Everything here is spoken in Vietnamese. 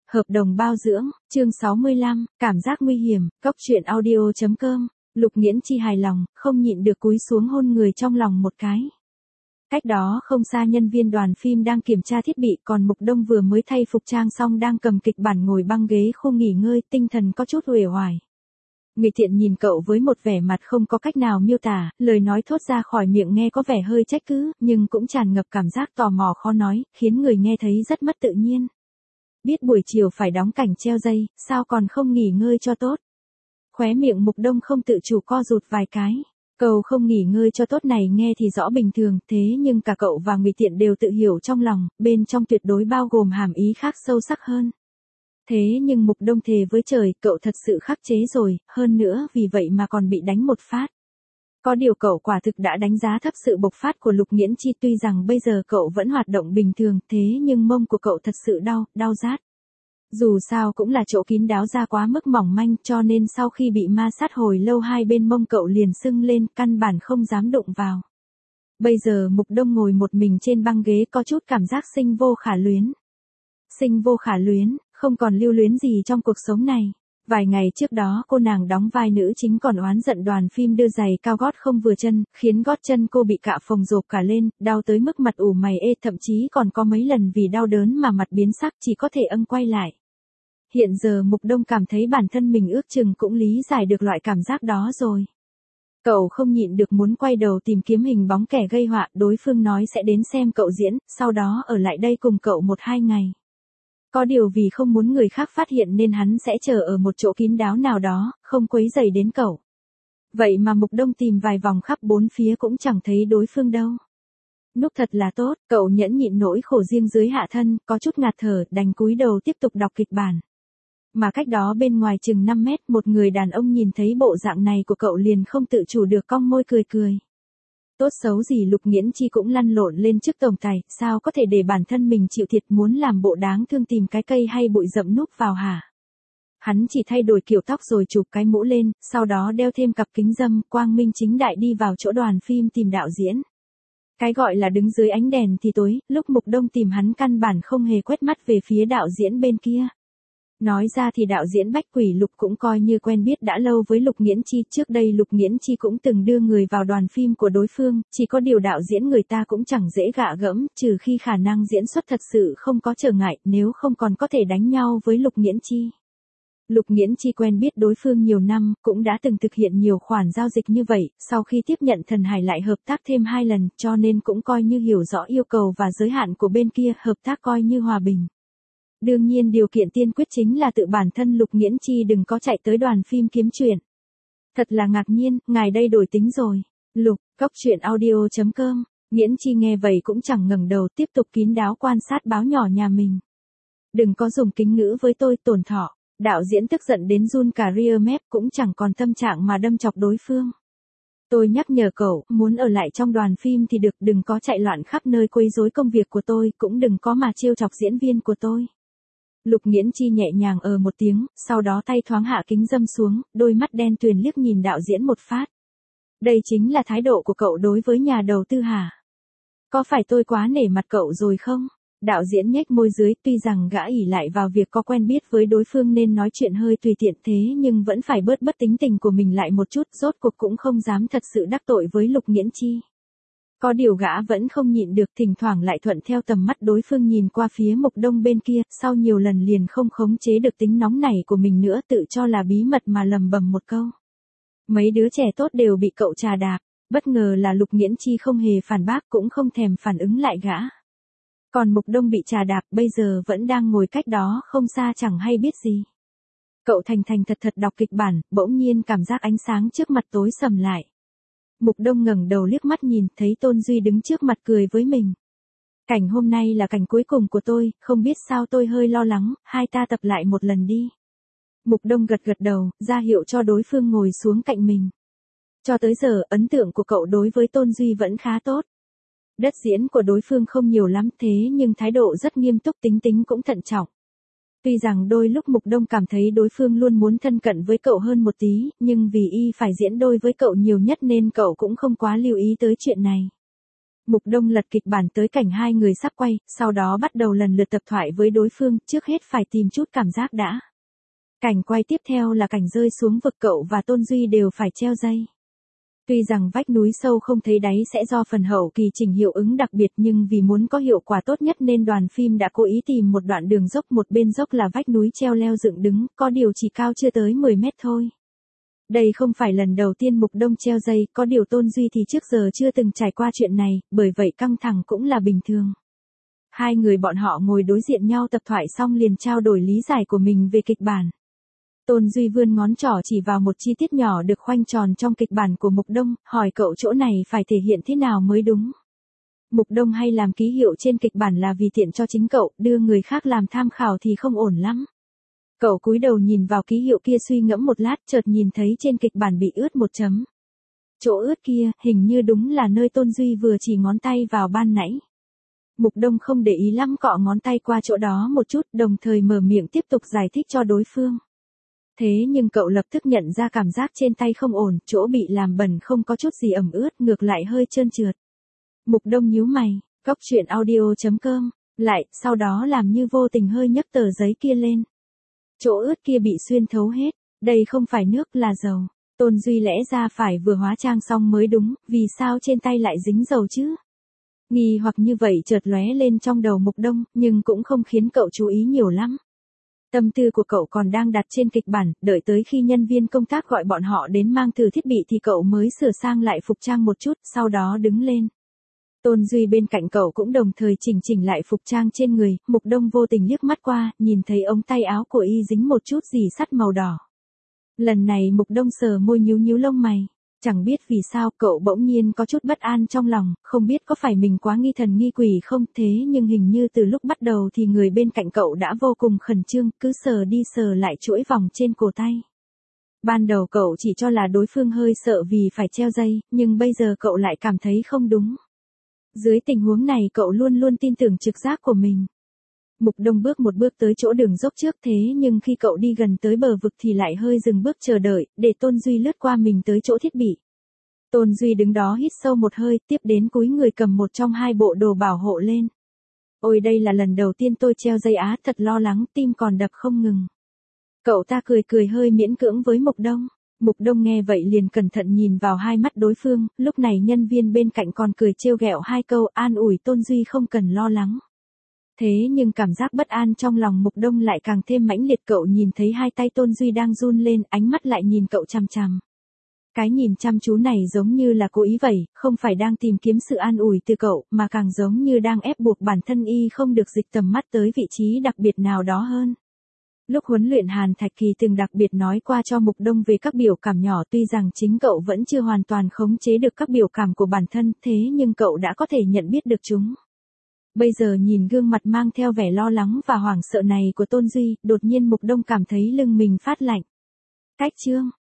Hợp đồng bao dưỡng, chương 65, cảm giác nguy hiểm, Cốc truyện audio.com, Lục Nghiễn Chi hài lòng, không nhịn được cúi xuống hôn người trong lòng một cái. Cách đó không xa nhân viên đoàn phim đang kiểm tra thiết bị, còn Mục Đông vừa mới thay phục trang xong đang cầm kịch bản ngồi băng ghế khô nghỉ ngơi, tinh thần có chút uể oải. Ngụy Thiện nhìn cậu với một vẻ mặt không có cách nào miêu tả, lời nói thốt ra khỏi miệng nghe có vẻ hơi trách cứ, nhưng cũng tràn ngập cảm giác tò mò khó nói, khiến người nghe thấy rất mất tự nhiên. Biết buổi chiều phải đóng cảnh treo dây, sao còn không nghỉ ngơi cho tốt? Khóe miệng Mục Đông không tự chủ co rụt vài cái. Câu không nghỉ ngơi cho tốt này nghe thì rõ bình thường, thế nhưng cả cậu và Ngụy Thiện đều tự hiểu trong lòng, bên trong tuyệt đối bao gồm hàm ý khác sâu sắc hơn. Thế nhưng Mục Đông thề với trời, cậu thật sự khắc chế rồi, hơn nữa vì vậy mà còn bị đánh một phát. Có điều cậu quả thực đã đánh giá thấp sự bộc phát của Lục Nghiễn Chi, tuy rằng bây giờ cậu vẫn hoạt động bình thường, thế nhưng mông của cậu thật sự đau rát. Dù sao cũng là chỗ kín đáo ra quá mức mỏng manh, cho nên sau khi bị ma sát hồi lâu hai bên mông cậu liền sưng lên, căn bản không dám đụng vào. Bây giờ Mục Đông ngồi một mình trên băng ghế có chút cảm giác sinh vô khả luyến. Sinh vô khả luyến, không còn lưu luyến gì trong cuộc sống này. Vài ngày trước đó cô nàng đóng vai nữ chính còn oán giận đoàn phim đưa giày cao gót không vừa chân, khiến gót chân cô bị cạ phồng rộp cả lên, đau tới mức mặt ủ mày ê, thậm chí còn có mấy lần vì đau đớn mà mặt biến sắc, chỉ có thể quay lại. Hiện giờ Mục Đông cảm thấy bản thân mình ước chừng cũng lý giải được loại cảm giác đó rồi. Cậu không nhịn được muốn quay đầu tìm kiếm hình bóng kẻ gây họa, đối phương nói sẽ đến xem cậu diễn, sau đó ở lại đây cùng cậu 1-2 ngày. Có điều vì không muốn người khác phát hiện nên hắn sẽ chờ ở một chỗ kín đáo nào đó, không quấy rầy đến cậu. Vậy mà Mục Đông tìm vài vòng khắp bốn phía cũng chẳng thấy đối phương đâu. Núp thật là tốt, cậu nhẫn nhịn nỗi khổ riêng dưới hạ thân, có chút ngạt thở, đành cúi đầu tiếp tục đọc kịch bản. Mà cách đó bên ngoài chừng 5 mét, một người đàn ông nhìn thấy bộ dạng này của cậu liền không tự chủ được cong môi cười. Tốt xấu gì Lục Nghiễn Chi cũng lăn lộn lên trước tổng tài, sao có thể để bản thân mình chịu thiệt, muốn làm bộ đáng thương tìm cái cây hay bụi rậm núp vào hả? Hắn chỉ thay đổi kiểu tóc rồi chụp cái mũ lên, sau đó đeo thêm cặp kính râm, quang minh chính đại đi vào chỗ đoàn phim tìm đạo diễn. Cái gọi là đứng dưới ánh đèn thì tối, lúc Mục Đông tìm hắn căn bản không hề quét mắt về phía đạo diễn bên kia. Nói ra thì đạo diễn Bách Quỷ Lục cũng coi như quen biết đã lâu với Lục Nghiễn Chi, trước đây Lục Nghiễn Chi cũng từng đưa người vào đoàn phim của đối phương, chỉ có điều đạo diễn người ta cũng chẳng dễ gạ gẫm, trừ khi khả năng diễn xuất thật sự không có trở ngại, nếu không còn có thể đánh nhau với Lục Nghiễn Chi. Lục Nghiễn Chi quen biết đối phương nhiều năm, cũng đã từng thực hiện nhiều khoản giao dịch như vậy, sau khi tiếp nhận Thần Hải lại hợp tác thêm 2 lần, cho nên cũng coi như hiểu rõ yêu cầu và giới hạn của bên kia, hợp tác coi như hòa bình. Đương nhiên điều kiện tiên quyết chính là tự bản thân Lục Nghiễn Chi đừng có chạy tới đoàn phim kiếm chuyện. Thật là ngạc nhiên, ngài đây đổi tính rồi. Lục, Cốc truyện audio.com, Nghiễn Chi nghe vậy cũng chẳng ngẩng đầu, tiếp tục kín đáo quan sát báo nhỏ nhà mình. Đừng có dùng kính ngữ với tôi, Tổn Thọ. Đạo diễn tức giận đến run cả ria mép, cũng chẳng còn tâm trạng mà đâm chọc đối phương. Tôi nhắc nhở cậu, muốn ở lại trong đoàn phim thì được, đừng có chạy loạn khắp nơi quấy rối công việc của tôi, cũng đừng có mà trêu chọc diễn viên của tôi. Lục Nghiễn Chi nhẹ nhàng một tiếng, sau đó tay thoáng hạ kính râm xuống, đôi mắt đen tuyền liếc nhìn đạo diễn một phát. Đây chính là thái độ của cậu đối với nhà đầu tư hả? Có phải tôi quá nể mặt cậu rồi không? Đạo diễn nhếch môi dưới, tuy rằng gã ỷ lại vào việc có quen biết với đối phương nên nói chuyện hơi tùy tiện, thế nhưng vẫn phải bớt tính tình của mình lại một chút, rốt cuộc cũng không dám thật sự đắc tội với Lục Nghiễn Chi. Có điều gã vẫn không nhịn được, thỉnh thoảng lại thuận theo tầm mắt đối phương nhìn qua phía Mục Đông bên kia, sau nhiều lần liền không khống chế được tính nóng nảy của mình nữa, tự cho là bí mật mà lầm bầm một câu. Mấy đứa trẻ tốt đều bị cậu trà đạp, bất ngờ là Lục Nghiễn Chi không hề phản bác, cũng không thèm phản ứng lại gã. Còn Mục Đông bị trà đạp bây giờ vẫn đang ngồi cách đó không xa chẳng hay biết gì. Cậu thành thật đọc kịch bản, bỗng nhiên cảm giác ánh sáng trước mặt tối sầm lại. Mục Đông ngẩng đầu liếc mắt nhìn, thấy Tôn Duy đứng trước mặt cười với mình. Cảnh hôm nay là cảnh cuối cùng của tôi, không biết sao tôi hơi lo lắng, hai ta tập lại một lần đi. Mục Đông gật đầu, ra hiệu cho đối phương ngồi xuống cạnh mình. Cho tới giờ, ấn tượng của cậu đối với Tôn Duy vẫn khá tốt. Đất diễn của đối phương không nhiều lắm, thế nhưng thái độ rất nghiêm túc, tính cũng thận trọng. Tuy rằng đôi lúc Mục Đông cảm thấy đối phương luôn muốn thân cận với cậu hơn một tí, nhưng vì y phải diễn đôi với cậu nhiều nhất nên cậu cũng không quá lưu ý tới chuyện này. Mục Đông lật kịch bản tới cảnh hai người sắp quay, sau đó bắt đầu lần lượt tập thoại với đối phương, trước hết phải tìm chút cảm giác đã. Cảnh quay tiếp theo là cảnh rơi xuống vực, cậu và Tôn Duy đều phải treo dây. Tuy rằng vách núi sâu không thấy đáy sẽ do phần hậu kỳ chỉnh hiệu ứng đặc biệt, nhưng vì muốn có hiệu quả tốt nhất nên đoàn phim đã cố ý tìm một đoạn đường dốc, một bên dốc là vách núi treo leo dựng đứng, có điều chỉ cao chưa tới 10 mét thôi. Đây không phải lần đầu tiên Mục Đông treo dây, có điều Tôn Duy thì trước giờ chưa từng trải qua chuyện này, bởi vậy căng thẳng cũng là bình thường. Hai người bọn họ ngồi đối diện nhau tập thoại xong liền trao đổi lý giải của mình về kịch bản. Tôn Duy vươn ngón trỏ chỉ vào một chi tiết nhỏ được khoanh tròn trong kịch bản của Mục Đông, hỏi cậu chỗ này phải thể hiện thế nào mới đúng. Mục Đông hay làm ký hiệu trên kịch bản là vì tiện cho chính cậu, đưa người khác làm tham khảo thì không ổn lắm. Cậu cúi đầu nhìn vào ký hiệu kia suy ngẫm một lát, chợt nhìn thấy trên kịch bản bị ướt một chấm. Chỗ ướt kia, hình như đúng là nơi Tôn Duy vừa chỉ ngón tay vào ban nãy. Mục Đông không để ý lắm, cọ ngón tay qua chỗ đó một chút, đồng thời mở miệng tiếp tục giải thích cho đối phương. Thế nhưng cậu lập tức nhận ra cảm giác trên tay không ổn, chỗ bị làm bẩn không có chút gì ẩm ướt, ngược lại hơi trơn trượt. Mục Đông nhíu mày, cóc truyện audio.com, lại, sau đó làm như vô tình hơi nhấc tờ giấy kia lên. Chỗ ướt kia bị xuyên thấu hết, đây không phải nước là dầu. Tôn Duy lẽ ra phải vừa hóa trang xong mới đúng, vì sao trên tay lại dính dầu chứ? Nghi hoặc như vậy chợt lóe lên trong đầu Mục Đông, nhưng cũng không khiến cậu chú ý nhiều lắm. Tâm tư của cậu còn đang đặt trên kịch bản, đợi tới khi nhân viên công tác gọi bọn họ đến mang thử thiết bị thì cậu mới sửa sang lại phục trang một chút, sau đó đứng lên. Tôn Duy bên cạnh cậu cũng đồng thời chỉnh lại phục trang trên người, Mục Đông vô tình liếc mắt qua, nhìn thấy ống tay áo của y dính một chút gì sắt màu đỏ. Lần này Mục Đông sờ môi nhíu lông mày. Chẳng biết vì sao cậu bỗng nhiên có chút bất an trong lòng, không biết có phải mình quá nghi thần nghi quỷ không, thế nhưng hình như từ lúc bắt đầu thì người bên cạnh cậu đã vô cùng khẩn trương, cứ sờ đi sờ lại chuỗi vòng trên cổ tay. Ban đầu cậu chỉ cho là đối phương hơi sợ vì phải treo dây, nhưng bây giờ cậu lại cảm thấy không đúng. Dưới tình huống này cậu luôn luôn tin tưởng trực giác của mình. Mục Đông bước một bước tới chỗ đường dốc trước, thế nhưng khi cậu đi gần tới bờ vực thì lại hơi dừng bước chờ đợi, để Tôn Duy lướt qua mình tới chỗ thiết bị. Tôn Duy đứng đó hít sâu một hơi, tiếp đến cúi người cầm một trong hai bộ đồ bảo hộ lên. Ôi đây là lần đầu tiên tôi treo dây á, thật lo lắng, tim còn đập không ngừng. Cậu ta cười hơi miễn cưỡng với Mục Đông. Mục Đông nghe vậy liền cẩn thận nhìn vào hai mắt đối phương, lúc này nhân viên bên cạnh còn cười trêu ghẹo hai câu an ủi Tôn Duy không cần lo lắng. Thế nhưng cảm giác bất an trong lòng Mục Đông lại càng thêm mãnh liệt, cậu nhìn thấy hai tay Tôn Duy đang run lên, ánh mắt lại nhìn cậu chằm chằm. Cái nhìn chăm chú này giống như là cố ý vậy, không phải đang tìm kiếm sự an ủi từ cậu, mà càng giống như đang ép buộc bản thân y không được dịch tầm mắt tới vị trí đặc biệt nào đó hơn. Lúc huấn luyện Hàn Thạch Kỳ từng đặc biệt nói qua cho Mục Đông về các biểu cảm nhỏ, tuy rằng chính cậu vẫn chưa hoàn toàn khống chế được các biểu cảm của bản thân, thế nhưng cậu đã có thể nhận biết được chúng. Bây giờ nhìn gương mặt mang theo vẻ lo lắng và hoảng sợ này của Tôn Duy, đột nhiên Mục Đông cảm thấy lưng mình phát lạnh. Cách chương